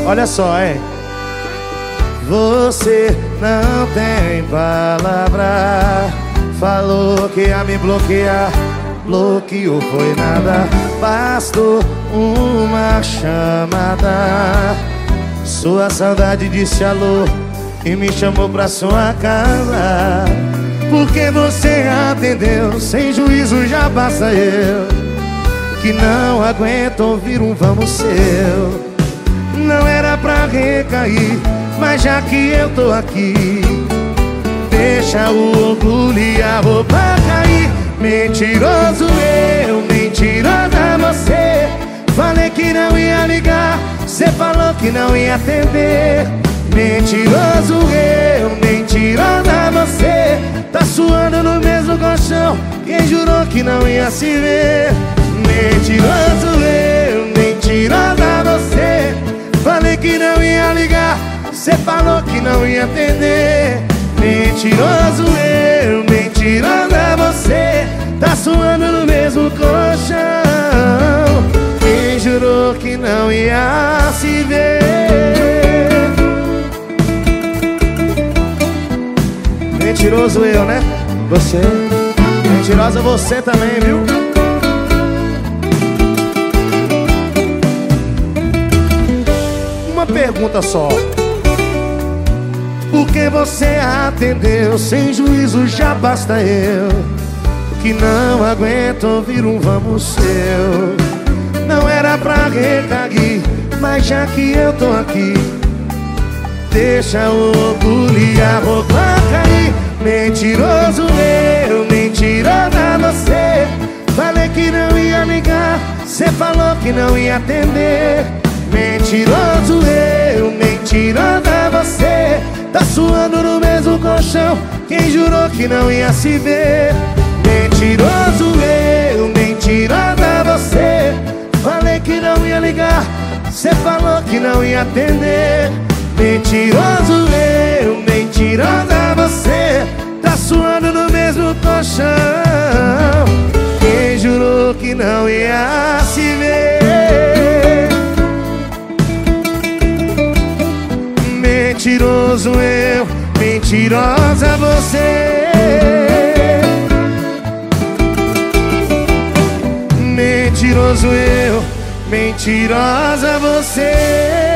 Olha só, hein? Você não tem palavra. Falou que ia me bloquear, bloqueou, foi nada. Bastou uma chamada. Sua saudade disse alô e me chamou pra sua casa. Porque você atendeu, sem juízo já basta eu, que não aguento ouvir um vamos seu. Não era pra recair, mas já que eu tô aqui, deixa o orgulho e a roupa cair. Mentiroso eu, mentirosa você. Falei que não ia ligar, cê falou que não ia atender. Mentiroso eu, mentirosa você. Tá suando no mesmo colchão, quem jurou que não ia se ver. Mentiroso eu, mentirosa você. Falei que não ia ligar, cê falou que não ia atender. Mentiroso eu, mentirosa você. Tá suando no mesmo colchão, quem jurou que não ia se ver. Mentiroso eu, né? Você. Mentirosa você também, viu? Uma pergunta só. Por que você atendeu? Sem juízo já basta eu, que não aguento ouvir um vamos seu. Não era pra recair, mas já que eu tô aqui, deixa o orgulho e a roupa cair. Mentiroso eu, mentirosa você. Falei que não ia ligar, cê falou que não ia atender. Mentiroso eu, mentirosa você. Tá suando no mesmo colchão, quem jurou que não ia se ver. Mentiroso eu, mentirosa você. Falei que não ia ligar, cê falou que não ia atender. Mentiroso eu, mentirosa você. Tá suando no mesmo colchão, quem jurou que não ia se ver. Mentiroso eu, mentirosa você. Mentiroso eu, mentirosa você.